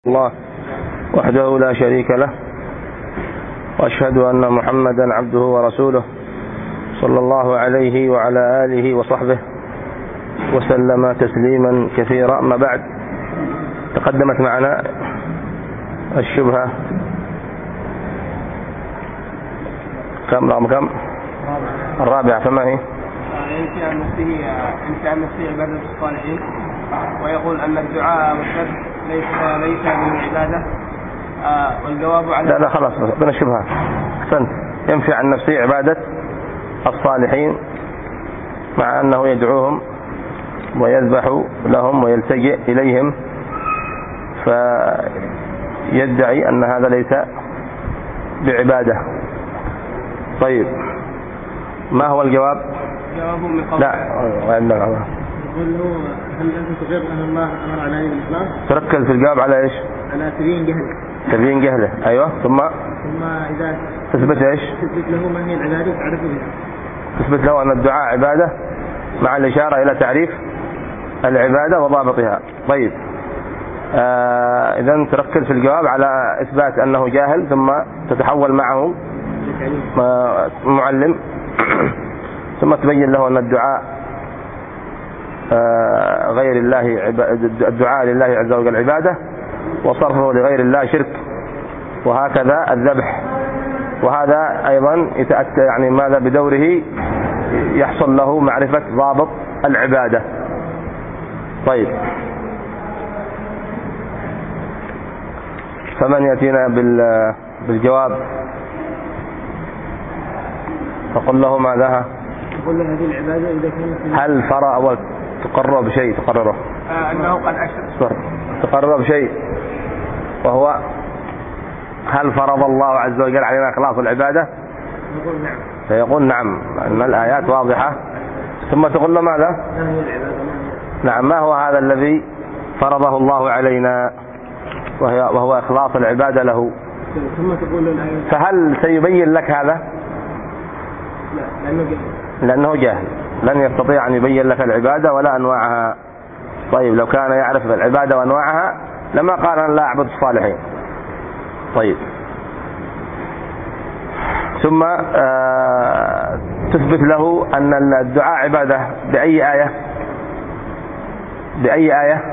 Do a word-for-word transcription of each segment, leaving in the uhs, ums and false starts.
الله وحده لا شريك له، وأشهد أن محمدا عبده ورسوله صلى الله عليه وعلى آله وصحبه وسلم تسليما كثيرا. أما بعد، تقدمت معنا الشبهة كم رقم كم الرابعة، فما هي؟ انشاء نفسه انشاء نفسه عبادة الصالحين، ويقول أن الدعاء والذبح ليس ليس من العبادة. آه والجواب على لا لا خلاص بنا الشبهة. أحسنت. ينفي عن نفسه عبادة الصالحين مع أنه يدعوهم ويذبح لهم ويلتجئ إليهم، فيدعي أن هذا ليس بعبادة. طيب، ما هو الجواب؟ جوابه من قول لا لا لا يقول له: هل أنت تغير أن الله أمر على الإسلام؟ تركز في الجواب على إيش؟ على تبيين جهله. تبيين جهله، أيوة. ثم ثم إذا تثبت إيش؟ تثبت له ما هي العبادة تعرفه بها. تثبت له أن الدعاء عبادة مع الإشارة إلى تعريف العبادة وضابطها. طيب، آه إذن تركز في الجواب على إثبات أنه جاهل، ثم تتحول معه معلم ثم تبين له أن الدعاء آه غير الله الدعاء لله عز وجل عبادة، وصرفه لغير الله شرك، وهكذا الذبح. وهذا أيضا يتأتى يعني ماذا بدوره يحصل له معرفة ضابط العبادة. طيب، فمن يأتينا بالجواب فقل له ماذا؟ تقول له هذه العبادة إذا كانت هل فرع أول تقرر بشيء تقرره آه أنه قد أشرك تقرر بشيء، وهو هل فرض الله عز وجل علينا إخلاص العبادة؟ يقول نعم. فيقول نعم، أن الآيات واضحة. ثم تقول له ماذا؟ ما هي العبادة؟ نعم، ما هو هذا الذي فرضه الله علينا وهو إخلاص العبادة له؟ ثم تقول له الآيات. فهل سيبين لك هذا؟ لا، لأنه جاهل. لأنه جاهل، لن يستطيع أن يبين لك العبادة ولا أنواعها. طيب، لو كان يعرف العبادة وأنواعها لما قال أنا لا أعبد الصالحين. طيب، ثم آه تثبت له أن الدعاء عبادة بأي آية؟ بأي آية؟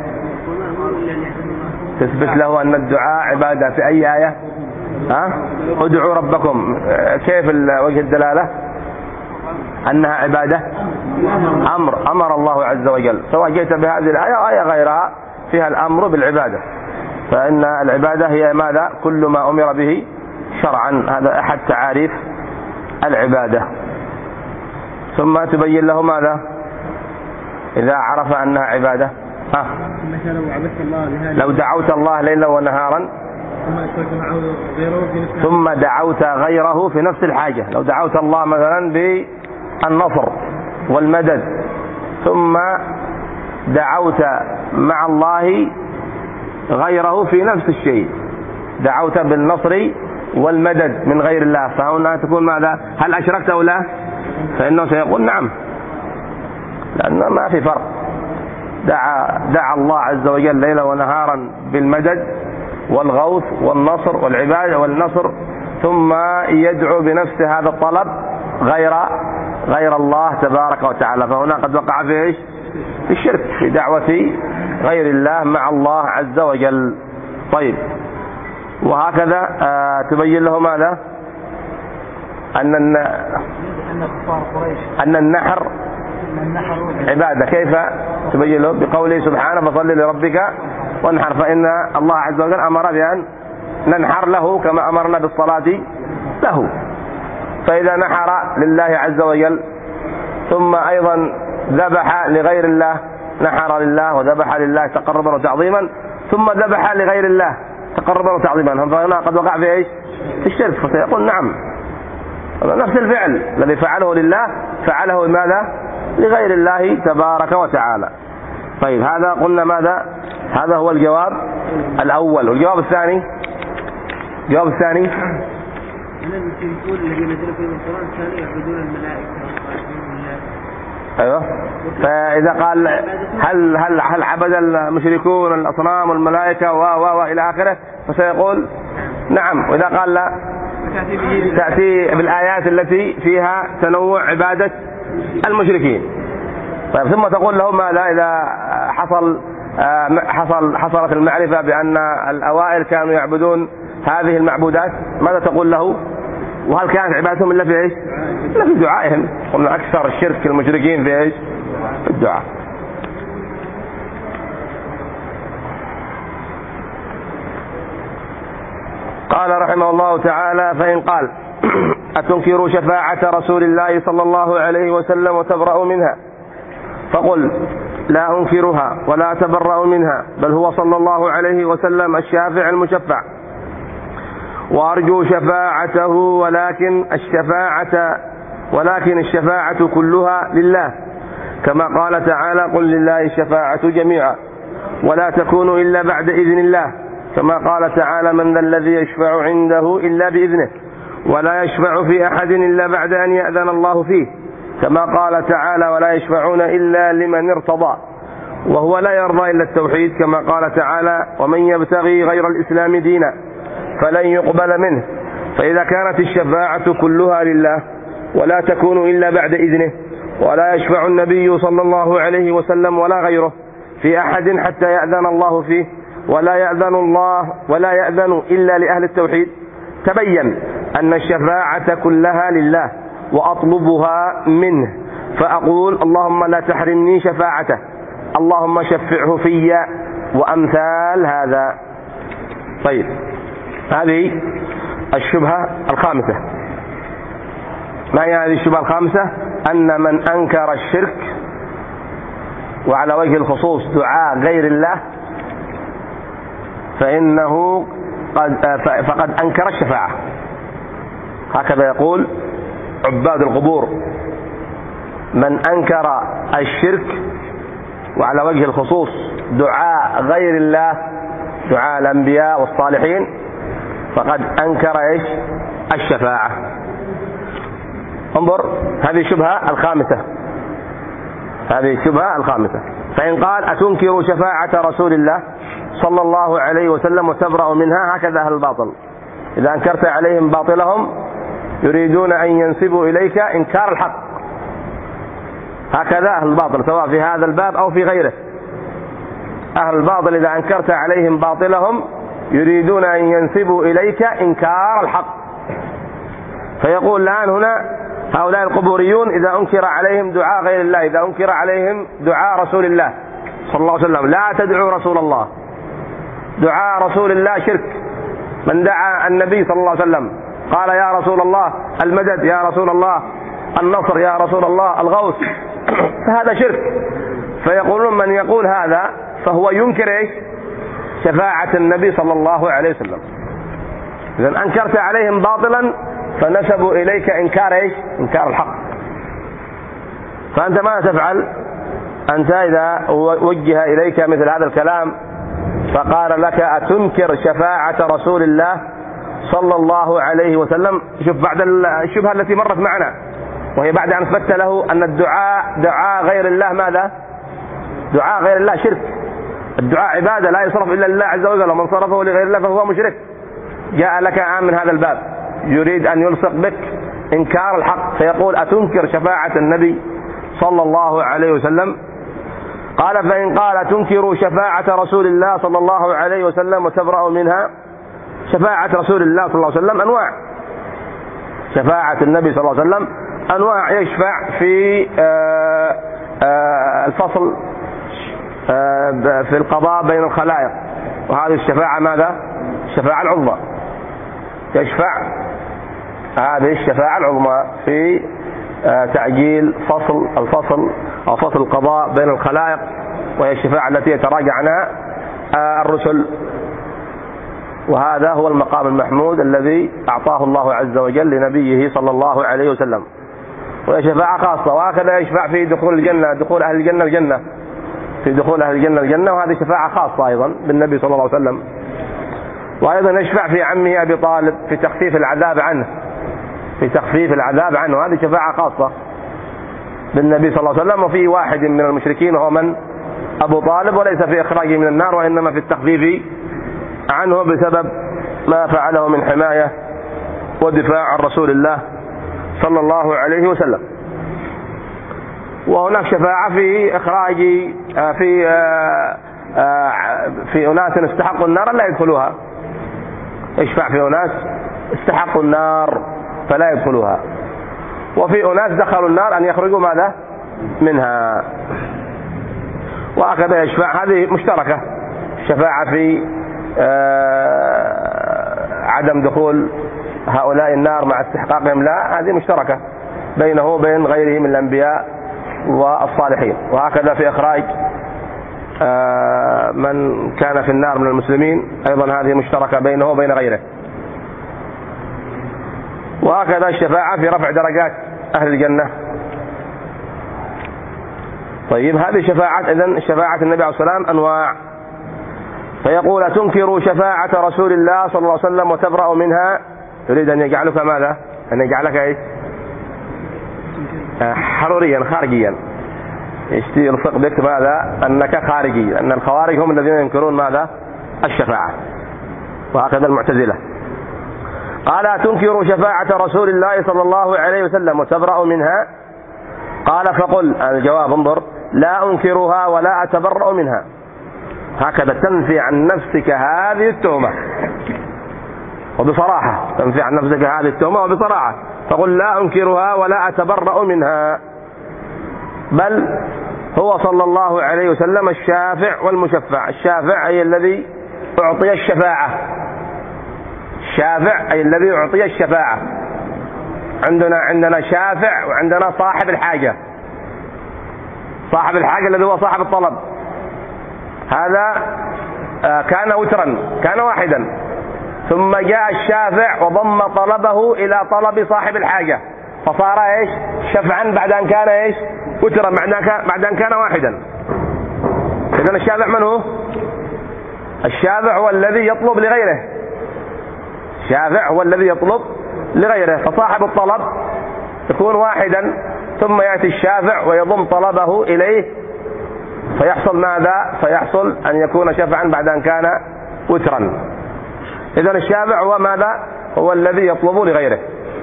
تثبت له أن الدعاء عبادة في أي آية؟ ها؟ ادعوا ربكم. كيف وجه الدلالة أنها عبادة؟ أمر أمر الله عز وجل، سواء جئت بهذه الآية أو آية غيرها فيها الأمر بالعبادة. فإن العبادة هي ماذا؟ كل ما أمر به شرعا. هذا أحد تعاريف العبادة. ثم تبين له ماذا إذا عرف أنها عبادة؟ ها؟ لو دعوت الله ليلا ونهارا ثم دعوت غيره في نفس الحاجة، لو دعوت الله مثلا بالنصر والمدد ثم دعوت مع الله غيره في نفس الشيء، دعوت بالنصر والمدد من غير الله، فهنا تكون ماذا؟ هل أشركت أو لا؟ فإنه سيقول نعم، لأنه ما في فرق. دعا, دعا الله عز وجل ليلا ونهارا بالمدد والغوث والنصر والعبادة والنصر، ثم يدعو بنفس هذا الطلب غير غير الله تبارك وتعالى، فهنا قد وقع في ايش؟ في الشرك، في دعوة غير الله مع الله عز وجل. طيب، وهكذا آه تبين له ماذا؟ أن أن النحر عبادة. كيف تبين له؟ بقوله سبحانه فصل لربك وانحر، فإن الله عز وجل أمر بأن ننحر له كما أمرنا بالصلاة له. فإذا نحر لله عز وجل ثم أيضا ذبح لغير الله، نحر لله وذبح لله تقربا وتعظيما، ثم ذبح لغير الله تقربا وتعظيما، فهنا قد وقع في ايش؟ في الشرك. فسيقول نعم، نفس الفعل الذي فعله لله فعله ماذا؟ لغير الله تبارك وتعالى. طيب، هذا قلنا ماذا؟ هذا هو الجواب الأول. والجواب الثاني، الجواب الثاني أيوه. فإذا قال هل هل هل عبد المشركون الأصنام والملائكة و و وإلى آخره، فسيقول نعم. وإذا قال لا، تأتي بالآيات التي فيها تنوع عبادة المشركين. طيب ثم تقول له ماذا إذا حصل حصل حصلت المعرفة بأن الأوائل كانوا يعبدون هذه المعبودات، ماذا تقول له؟ وهل كانت عبادتهم إلا في إيش؟ إلا في دعائهم. قلنا أكثر الشرك المشركين في إيش؟ في الدعاء. قال رحمه الله تعالى: فإن قال: أتنكروا شفاعة رسول الله صلى الله عليه وسلم وتبرأوا منها؟ فقل: لا أنكرها ولا أتبرأ منها، بل هو صلى الله عليه وسلم الشافع المشفع، وأرجو شفاعته، ولكن الشفاعة ولكن الشفاعة كلها لله، كما قال تعالى: قل لله الشفاعة جميعا ولا تكون إلا بعد إذن الله، كما قال تعالى: من ذا الذي يشفع عنده إلا بإذنه ولا يشفع في أحد إلا بعد أن يأذن الله فيه، كما قال تعالى: ولا يشفعون إلا لمن ارتضى، وهو لا يرضى إلا التوحيد، كما قال تعالى: ومن يبتغي غير الإسلام دينا فلن يقبل منه. فإذا كانت الشفاعة كلها لله ولا تكون إلا بعد إذنه، ولا يشفع النبي صلى الله عليه وسلم ولا غيره في أحد حتى يأذن الله فيه، ولا يأذن الله ولا يأذن إلا لأهل التوحيد، تبين أن الشفاعة كلها لله وأطلبها منه، فأقول: اللهم لا تحرمني شفاعته، اللهم شفعه في، وأمثال هذا. طيب، هذه الشبهة الخامسة. ما هي هذه الشبهة الخامسة؟ أن من أنكر الشرك وعلى وجه الخصوص دعاء غير الله فإنه قد فقد أنكر الشفاعة. هكذا يقول عباد القبور: من أنكر الشرك وعلى وجه الخصوص دعاء غير الله، دعاء الأنبياء والصالحين، فقد أنكر إيش؟ الشفاعة. انظر، هذه الشبهة الخامسة، هذه الشبهة الخامسة. فإن قال: أتنكر شفاعة رسول الله صلى الله عليه وسلم وتبرأ منها؟ هكذا أهل الباطل، إذا أنكرت عليهم باطلهم يريدون أن ينسبوا إليك إنكار الحق. هكذا أهل الباطل، سواء في هذا الباب أو في غيره. أهل الباطل إذا أنكرت عليهم باطلهم يريدون أن ينسبوا إليك إنكار الحق. فيقول الآن هنا هؤلاء القبوريون إذا أنكر عليهم دعاء غير الله، إذا أنكر عليهم دعاء رسول الله صلى الله عليه وسلم: لا تدعوا رسول الله، دعاء رسول الله شرك. من دعا النبي صلى الله عليه وسلم قال: يا رسول الله المدد، يا رسول الله النصر، يا رسول الله الغوث، فهذا شرك. فيقولون من يقول هذا فهو ينكر إيش؟ شفاعة النبي صلى الله عليه وسلم. إذا أنكرت عليهم باطلا فنسبوا إليك إنكار إيش؟ إنكار الحق. فأنت ماذا تفعل؟ أنت إذا وجه إليك مثل هذا الكلام فقال لك: أتنكر شفاعة رسول الله صلى الله عليه وسلم؟ شوف بعد الشبهة التي مرت معنا، وهي بعد أن أثبت له أن الدعاء دعاء غير الله ماذا؟ دعاء غير الله شرك. الدعاء عبادة لا يصرف إلا لله عز وجل، ومن صرفه لغير الله فهو مشرك. جاء لك آن من هذا الباب يريد أن يلصق بك إنكار الحق، فيقول: أتنكر شفاعة النبي صلى الله عليه وسلم؟ قال: فإن قال: تنكر شفاعة رسول الله صلى الله عليه وسلم وتبرأ منها؟ شفاعة رسول الله صلى الله عليه وسلم أنواع. شفاعة النبي صلى الله عليه وسلم أنواع. يشفع في آآ آآ الفصل في القضاء بين الخلائق، وهذه الشفاعة ماذا؟ الشفاعة العظمى. يشفع، هذه الشفاعة العظمى في تعجيل فصل الفصل أو فصل القضاء بين الخلائق، وهي الشفاعة التي يتراجع عنها الرسل. وهذا هو المقام المحمود الذي أعطاه الله عز وجل لنبيه صلى الله عليه وسلم، وهي شفاعة خاصة. وهكذا يشفع في دخول الجنة، دخول أهل الجنة الجنة، في دخول أهل الجنة الجنة، وهذه شفاعة خاصة أيضا بالنبي صلى الله عليه وسلم. وأيضا يشفع في عمه أبي طالب في تخفيف العذاب عنه، في تخفيف العذاب عنه، هذه شفاعة خاصة. بالنبي صلى الله عليه وسلم، وفي واحد من المشركين وهو من؟ أبو طالب، وليس في إخراجه من النار وإنما في التخفيف عنه بسبب ما فعله من حماية ودفاع عن رسول الله صلى الله عليه وسلم. وهناك شفاعة في إخراج في في أناس استحقوا النار لا يدخلوها، يشفع في أناس استحقوا النار فلا يدخلوها، وفي أناس دخلوا النار أن يخرجوا ماذا منها، وهكذا يشفع. هذه مشتركة، شفاعة في عدم دخول هؤلاء النار مع استحقاقهم لا، هذه مشتركة بينه وبين غيره من الأنبياء والصالحين. وهكذا في إخراج من كان في النار من المسلمين أيضا هذه مشتركة بينه وبين غيره. وهكذا الشفاعة في رفع درجات أهل الجنة. طيب هذه شفاعة، إذن شفاعة النبي عليه الصلاة والسلام أنواع. فيقول تنكر شفاعة رسول الله صلى الله عليه وسلم وتبرأ منها، يريد أن يجعلك ماذا؟ أن يجعلك إيش؟ حروريا خارجيا، يلصق بك ماذا؟ أنك خارجي، أن الخوارج هم الذين ينكرون ماذا؟ الشفاعة، وهكذا المعتزلة. قال تنكر شفاعة رسول الله صلى الله عليه وسلم وتبرأ منها. قال فقل، الجواب انظر، لا أنكرها ولا أتبرأ منها. هكذا تنفي عن نفسك هذه التهمة وبصراحة، تنفي عن نفسك هذه التهمة وبصراحة، فقل لا أنكرها ولا أتبرأ منها، بل هو صلى الله عليه وسلم الشافع والمشفع. الشافع أي الذي أعطي الشفاعة، الشافع أي الذي أعطي الشفاعة. عندنا عندنا شافع وعندنا صاحب الحاجة. صاحب الحاجة الذي هو صاحب الطلب، هذا كان وترا، كان واحدا، ثم جاء الشافع وضم طلبه إلى طلب صاحب الحاجة فصار إيش؟ شفعا بعد أن كان إيش؟ وترا بعد أن كان واحدا. إذن الشافع من هو؟ الشافع هو الذي يطلب لغيره، الشافع هو الذي يطلب لغيره، فصاحب الطلب يكون واحدا ثم يأتي الشافع ويضم طلبه إليه فيحصل ماذا؟ فيحصل أن يكون شفعا بعد أن كان وترا. إذن الشافع هو ماذا؟ هو الذي يطلب لغيره،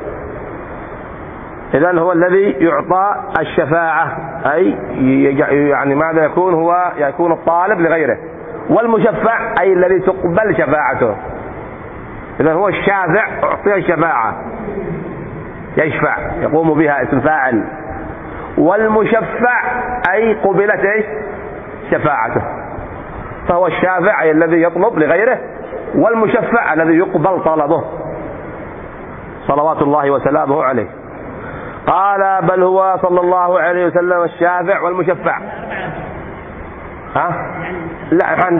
إذن هو الذي يعطى الشفاعة، أي يعني ماذا يكون؟ هو يكون الطالب لغيره. والمشفع أي الذي تقبل شفاعته، إذن هو الشافع أعطي الشفاعة يشفع يقوم بها اسم فاعل، والمشفع أي قبلت إيش؟ شفاعته، فهو الشافع أي الذي يطلب لغيره، والمشفع الذي يقبل طلبه صلوات الله وسلامه عليه. قال بل هو صلى الله عليه وسلم الشافع والمشفع. ها؟ لا عند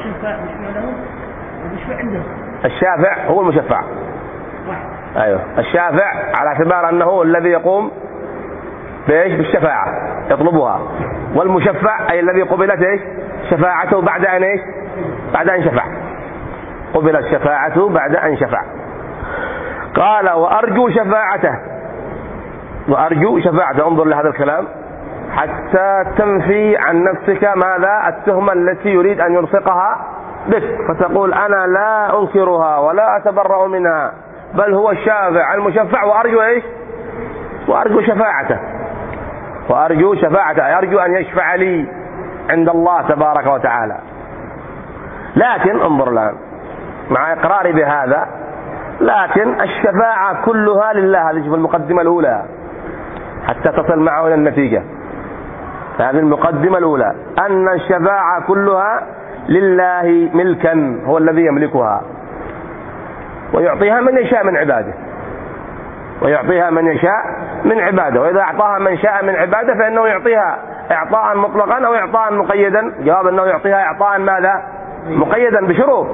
الشافع هو المشفع. أيوه الشافع على اعتبار أنه الذي يقوم بإيش؟ بالشفاعة يطلبها، والمشفع أي الذي قبلت إيش؟ شفاعته بعد أن إيش؟ بعد أن شفع، قبلت شفاعته بعد أن شفع. قال وأرجو شفاعته، وأرجو شفاعته، انظر لهذا الكلام حتى تنفي عن نفسك ماذا؟ التهمة التي يريد أن يلصقها بك، فتقول أنا لا أنكرها ولا أتبرأ منها، بل هو الشافع المشفع، وأرجو إيش؟ وأرجو شفاعته، وأرجو شفاعته، أرجو أن يشفع لي عند الله تبارك وتعالى. لكن انظر الآن مع إقراري بهذا، لكن الشفاعة كلها لله. هذه في المقدمة الأولى حتى تصل معه إلى النتيجة. هذه المقدمة الأولى أن الشفاعة كلها لله ملكا، هو الذي يملكها ويعطيها من يشاء من عباده، ويعطيها من يشاء من عباده، وإذا أعطاها من شاء من عباده فإنه يعطيها إعطاء مطلقا أو إعطاء مقيدا. جواب أنه يعطيها إعطاء ماذا؟ مقيدا بشروط.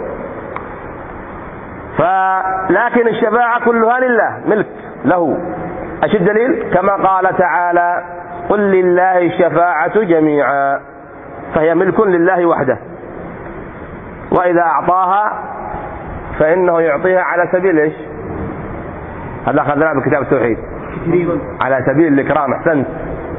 فلكن الشفاعة كلها لله ملك له. أش الدليل؟ كما قال تعالى قل لله الشفاعة جميعا، فهي ملك لله وحده، وإذا أعطاها فإنه يعطيها على سبيل إيش؟ هذا أخذناه بكتاب التوحيد، على سبيل الإكرام. أحسنت،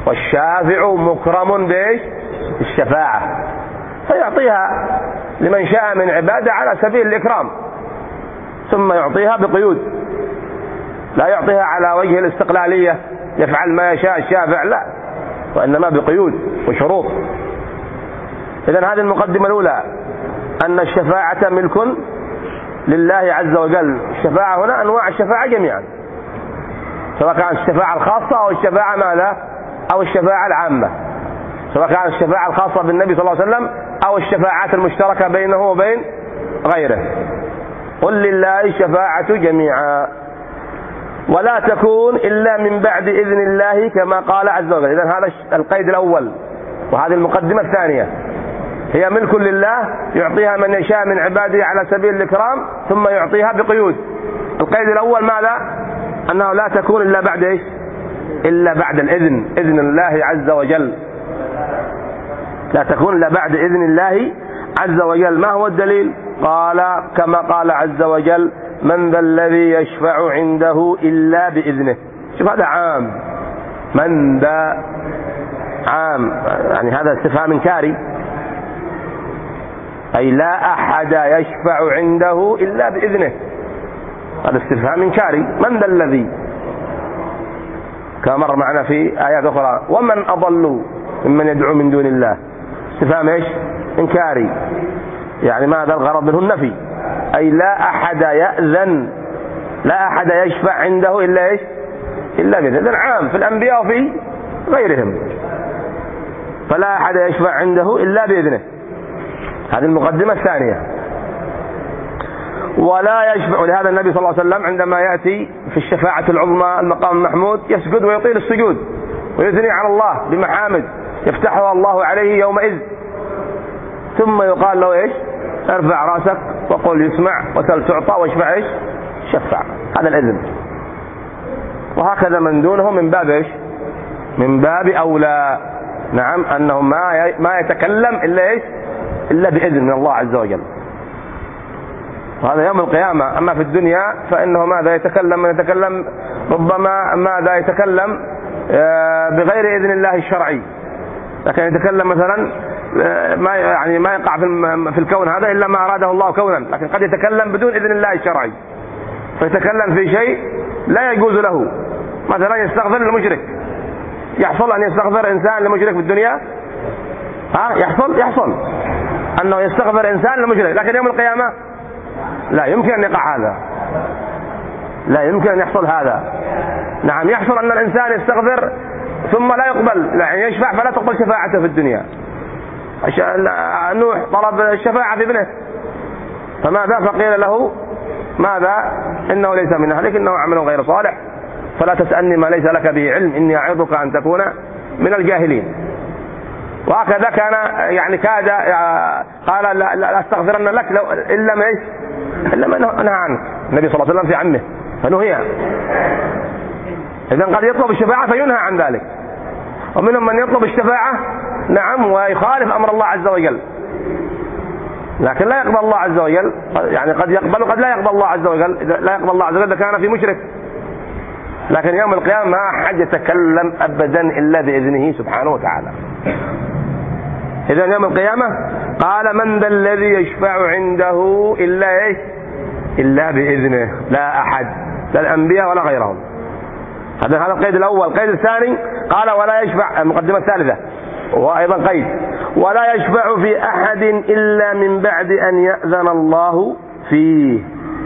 والشافع مكرم بايش؟ الشفاعة، فيعطيها لمن شاء من عباده على سبيل الإكرام، ثم يعطيها بقيود، لا يعطيها على وجه الاستقلالية يفعل ما يشاء الشافع، لا، وإنما بقيود وشروط. إذن هذه المقدمة الأولى، أن الشفاعة ملك لله عز وجل. الشفاعة هنا أنواع الشفاعة جميعا، سواء كانت الشفاعة الخاصة أو الشفاعة ماذا؟ أو الشفاعة العامة، سواء كانت الشفاعة الخاصة بالنبي صلى الله عليه وسلم أو الشفاعات المشتركة بينه وبين غيره. قل لله الشفاعة جميعا ولا تكون إلا من بعد إذن الله كما قال عز وجل. إذن هذا القيد الأول، وهذه المقدمة الثانية، هي ملك لله يعطيها من يشاء من عباده على سبيل الإكرام، ثم يعطيها بقيود. القيد الأول ماذا؟ أنه لا تكون إلا بعد إيش؟ إلا بعد الإذن، إذن الله عز وجل، لا تكون إلا بعد إذن الله عز وجل. ما هو الدليل؟ قال كما قال عز وجل من ذا الذي يشفع عنده إلا بإذنه. شوف هذا عام، من ذا عام، يعني هذا استفهام إنكاري، أي لا أحد يشفع عنده إلا بإذنه، هذا استفهام إنكاري. من ذا الذي، كما مر معنا في آيات أخرى، ومن أضل ممن يدعو من دون الله، استفهام إيش؟ إنكاري، يعني ماذا الغرض منه؟ النفي، أي لا أحد يأذن، لا أحد يشفع عنده إلا إيش؟ إلا بإذنه. إذن عام في الأنبياء وفي غيرهم، فلا أحد يشفع عنده إلا بإذنه. هذه المقدمة الثانية. ولا يشفع، ولهذا النبي صلى الله عليه وسلم عندما يأتي في الشفاعة العظمى المقام المحمود يسجد ويطيل السجود ويثني على الله بمحامد يفتحها الله عليه يومئذ، ثم يقال له إيش؟ ارفع رأسك وقل يسمع وسل تعطى واشفع إيش؟ شفع. هذا الإذن. وهكذا من دونه من باب إيش؟ من باب أولى. نعم، أنه ما ما يتكلم إلا إيش؟ إلا بإذن من الله عز وجل. وهذا يوم القيامة. أما في الدنيا فإنه ماذا يتكلم؟ من يتكلم ربما ماذا يتكلم بغير إذن الله الشرعي، لكن يتكلم مثلا ما يعني ما يقع في الكون هذا إلا ما أراده الله كونا، لكن قد يتكلم بدون إذن الله الشرعي، فيتكلم في شيء لا يجوز له. مثلا يستغفر للمشرك، يحصل أن يستغفر إنسان لمشرك في الدنيا؟ ها يحصل يحصل أنه يستغفر إنسان لمشرك، لكن يوم القيامة لا يمكن أن يقع هذا، لا يمكن أن يحصل هذا. نعم، يحصل أن الإنسان يستغفر ثم لا يقبل، يعني يشفع فلا تقبل شفاعته في الدنيا. نوح طلب الشفاعة في ابنه، فماذا؟ فقيل له ماذا؟ إنه ليس من أهلك، إنه عمل غير صالح، فلا تسألني ما ليس لك به علم، إني أعظك أن تكون من الجاهلين. وهكذا كان يعني كاد قال لا, لا أستغفرن لك لو إلا ما إيش؟ إلا ما نهى عنك النبي صلى الله عليه وسلم في عمه فنهي. إذن قد يطلب الشفاعة فينهى عن ذلك، ومنهم من يطلب الشفاعة نعم ويخالف أمر الله عز وجل، لكن لا يقبل الله عز وجل، يعني قد يقبل وقد لا يقبل الله عز وجل. لا يقبل الله عز وجل إذا كان في مشرك، لكن يوم القيامة ما أحد يتكلم أبدا إلا بإذنه سبحانه وتعالى. إذن يوم القيامة قال من ذا الذي يشفع عنده إلا إيه؟ إلا بإذنه، لا أحد، لا الأنبياء ولا غيرهم. هذا هذا القيد الأول. القيد الثاني قال ولا يشفع، المقدمة الثالثة وأيضا قيد، ولا يشفع في أحد إلا من بعد أن يأذن الله فيه،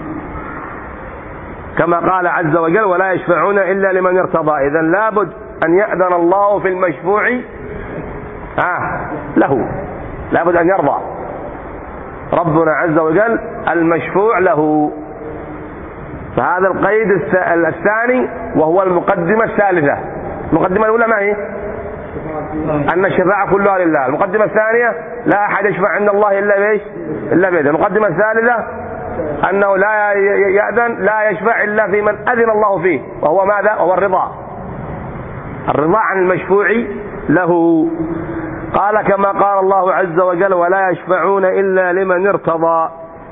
كما قال عز وجل ولا يشفعون إلا لمن ارتضى. إذن لابد أن يأذن الله في المشفوع آه له، لابد أن يرضى ربنا عز وجل المشفوع له. فهذا القيد الثاني وهو المقدمة الثالثة. المقدمة الأولى ما هي؟ أن الشفاعة كلها لله. المقدمة الثانية لا أحد يشفع عند الله إلا بإيش؟ إلا بإذن. المقدمة الثالثة أنه لا يأذن، لا يشفع إلا في من أذن الله فيه، وهو ماذا؟ وهو الرضا، الرضا عن المشفوع له. قال كما قال الله عز وجل ولا يشفعون إلا لمن ارتضى.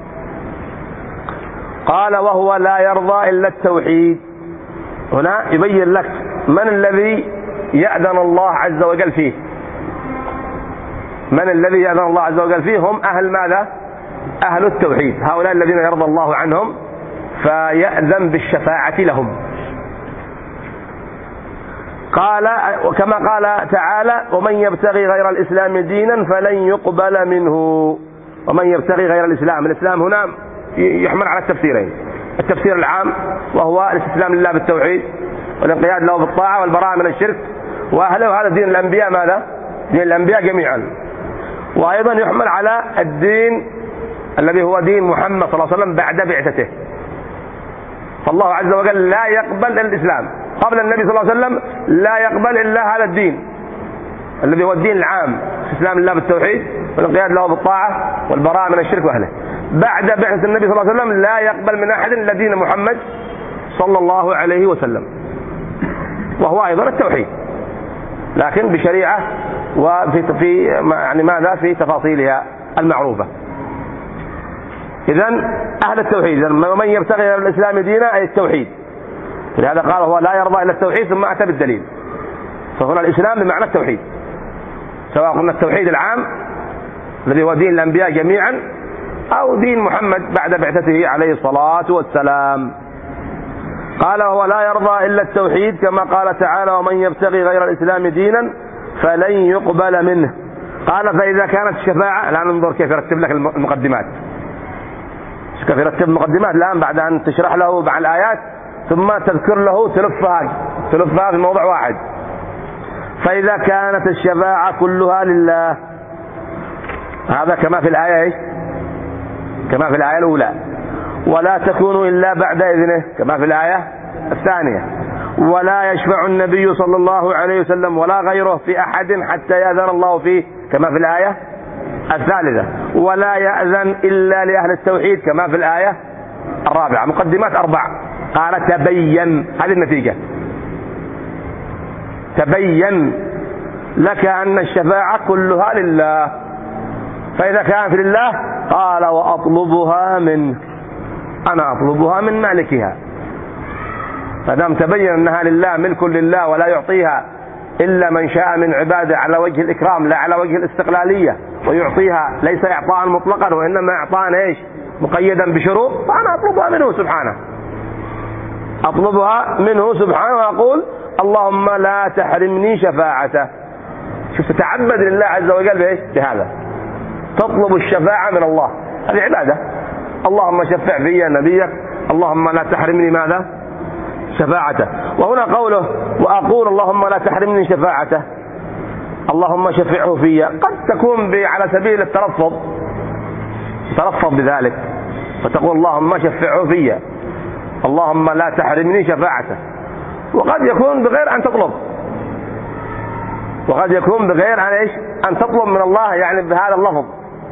قال وهو لا يرضى إلا التوحيد. هنا يبين لك من الذي يأذن الله عز وجل فيه. من الذي يأذن الله عز وجل فيه؟ هم أهل ماذا؟ أهل التوحيد، هؤلاء الذين يرضى الله عنهم فيأذن بالشفاعة لهم. قال وكما قال تعالى: ومن يبتغي غير الإسلام دينا فلن يقبل منه. ومن يبتغي غير الإسلام، الإسلام هنا يحمل على التفسيرين: التفسير العام وهو الاستسلام لله بالتوحيد والانقياد له بالطاعة والبراءة من الشرك وأهله، هذا دين الأنبياء. ماذا؟ دين الأنبياء جميعا. وأيضا يحمل على الدين الذي هو دين محمد صلى الله عليه وسلم بعد بعثته. فالله عز وجل لا يقبل الإسلام قبل النبي صلى الله عليه وسلم، لا يقبل إلا هذا الدين الذي هو الدين العام، استسلام لله بالتوحيد والانقياد له بالطاعة والبراءة من الشرك وأهله. بعد بعثة النبي صلى الله عليه وسلم لا يقبل من أحد إلا دين محمد صلى الله عليه وسلم، وهو أيضا التوحيد لكن بشريعة وفي في يعني ماذا في تفاصيلها المعروفة. إذن أهل التوحيد، ومن يبتغي غير الإسلام دينا أي التوحيد، ولهذا قال هو لا يرضى إلا التوحيد ثم أتى بالدليل. فهنا الإسلام بمعنى التوحيد، سواء قلنا التوحيد العام الذي هو دين الأنبياء جميعا أو دين محمد بعد بعثته عليه الصلاة والسلام. قال وهو لا يرضى إلا التوحيد، كما قال تعالى: ومن يبتغي غير الإسلام دينا فلن يقبل منه. قال: فإذا كانت الشفاعة، الآن انظر كيف يرتب لك المقدمات، كيف يرتب المقدمات الآن بعد أن تشرح له مع الآيات ثم تذكر له تلفها تلفها في موضع واحد. فإذا كانت الشفاعة كلها لله، هذا كما في الآية كما في الآية الأولى، ولا تكون إلا بعد إذنه كما في الآية الثانية، ولا يشفع النبي صلى الله عليه وسلم ولا غيره في أحد حتى يأذن الله فيه كما في الآية الثالثة، ولا يأذن إلا لأهل التوحيد كما في الآية الرابعة. مقدمات أربع. قال: تبين، هذه النتيجة، تبين لك أن الشفاعة كلها لله. فإذا كانت لله قال: وأطلبها منه، أنا أطلبها من مالكها. فدام تبين أنها لله، ملك لله، ولا يعطيها إلا من شاء من عباده على وجه الإكرام لا على وجه الاستقلالية، ويعطيها ليس إعطاء مطلقا وإنما إعطاء إيش مقيدا بشروط، فأنا أطلبها منه سبحانه، أطلبها منه سبحانه وأقول: اللهم لا تحرمني شفاعته. شوف، تتعبد لله عز وجل بإيش؟ بهذا، تطلب الشفاعة من الله، هذه عبادة. اللهم شفع في نبيك، اللهم لا تحرمني ماذا؟ شفاعته. وهنا قوله: وأقول اللهم لا تحرمني شفاعته، اللهم شفعه في، قد تكون على سبيل التلفظ، تلفظ بذلك فتقول اللهم شفعه في، اللهم لا تحرمني شفاعته. وقد يكون بغير أن تطلب، وقد يكون بغير أن إيش؟ أن تطلب من الله يعني بهذا اللفظ،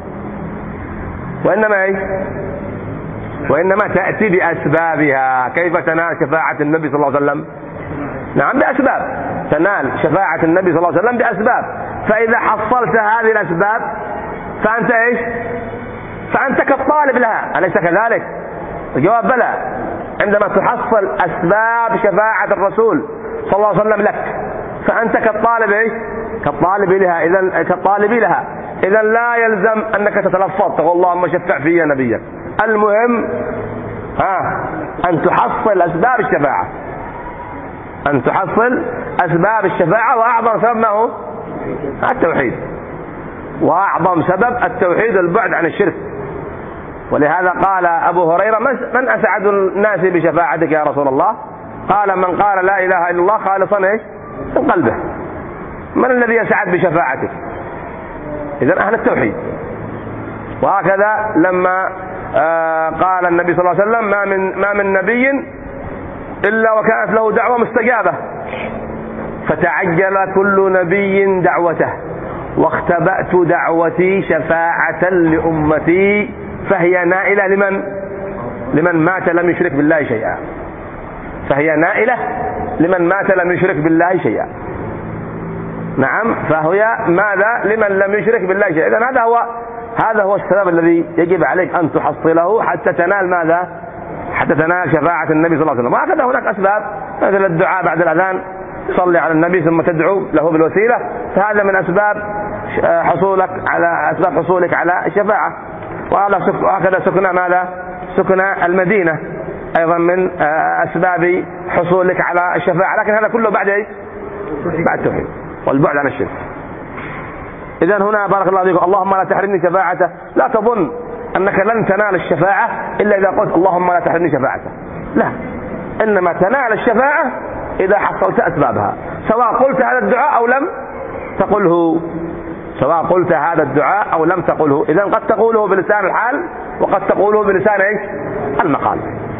وإنما إيش؟ وإنما تأتي بأسبابها. كيف تنال شفاعة النبي صلى الله عليه وسلم؟ نعم، بأسباب. تنال شفاعة النبي صلى الله عليه وسلم بأسباب. فإذا حصلت هذه الأسباب فأنت إيش؟ فأنت كالطالب لها، أليس كذلك؟ الجواب بلى. عندما تحصل أسباب شفاعة الرسول صلى الله عليه وسلم لك فأنت كالطالب إيش؟ كالطالب لها. إذن كالطالب لها، إذن لا يلزم أنك تتلفظ تقول اللهم شفع في نبيك. المهم ها أن تحصل أسباب الشفاعة، أن تحصل أسباب الشفاعة. وأعظم سبب ما هو؟ التوحيد. وأعظم سبب التوحيد البعد عن الشرك. ولهذا قال أبو هريرة: من أسعد الناس بشفاعتك يا رسول الله؟ قال: من قال لا إله إلا الله خالصا إيش؟ من قلبه. من الذي يسعد بشفاعتك؟ إذن أهل التوحيد. وهكذا لما آه قال النبي صلى الله عليه وسلم: ما من ما من نبي إلا وكانت له دعوة مستجابة، فتعجل كل نبي دعوته، واختبأت دعوتي شفاعة لأمتي، فهي نائلة لمن لمن مات لم يشرك بالله شيئا. فهي نائلة لمن مات لم يشرك بالله شيئا. نعم، فهي ماذا؟ لمن لم يشرك بالله شيئا. إذن هذا هو هذا هو السبب الذي يجب عليك أن تحصله حتى تنال ماذا؟ حتى تنال شفاعة النبي صلى الله عليه وسلم. وهكذا هناك أسباب مثل الدعاء بعد الأذان تصلي على النبي ثم تدعو له بالوسيلة، فهذا من أسباب حصولك على أسباب حصولك على الشفاعة. وهكذا سكن ماذا؟ سكن المدينة أيضا من أسباب حصولك على الشفاعة، لكن هذا كله بعد إيش؟ بعد التوحيد والبعد عن الشرك. إذن هنا بارك الله فيكم اللهم لا تحرمني شفاعته، لا تظن أنك لن تنال الشفاعة إلا إذا قلت اللهم لا تحرمني شفاعته، لا، إنما تنال الشفاعة إذا حصلت أسبابها، سواء قلت هذا الدعاء أو لم تقله، سواء قلت هذا الدعاء أو لم تقله. إذن قد تقوله بلسان الحال وقد تقوله بلسان إيش؟ المقال.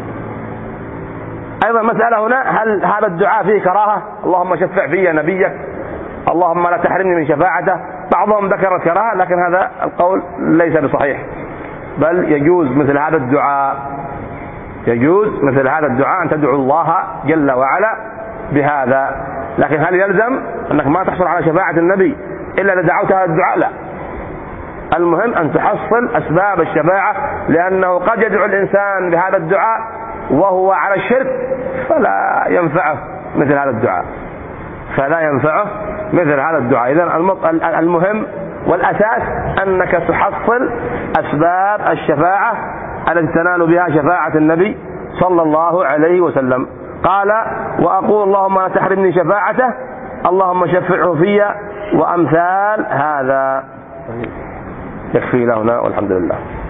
أيضا مسألة هنا، هل هذا الدعاء فيه كراهة؟ اللهم شفع في نبيك، اللهم لا تحرمني من شفاعته. بعضهم ذكر الكراهة، لكن هذا القول ليس بصحيح، بل يجوز مثل هذا الدعاء، يجوز مثل هذا الدعاء أن تدعو الله جل وعلا بهذا. لكن هل يلزم أنك ما تحصل على شفاعة النبي إلا إذا دعوت هذا الدعاء؟ لا، المهم أن تحصل أسباب الشفاعة، لأنه قد يدعو الإنسان بهذا الدعاء وهو على الشرك فلا ينفعه مثل هذا الدعاء، فلا ينفعه مثل هذا الدعاء. إذن المهم والأساس أنك تحصل أسباب الشفاعة التي تنال بها شفاعة النبي صلى الله عليه وسلم. قال وأقول اللهم لا تحرمني شفاعته، اللهم شفعه في، وأمثال هذا. يكفي لهنا والحمد لله.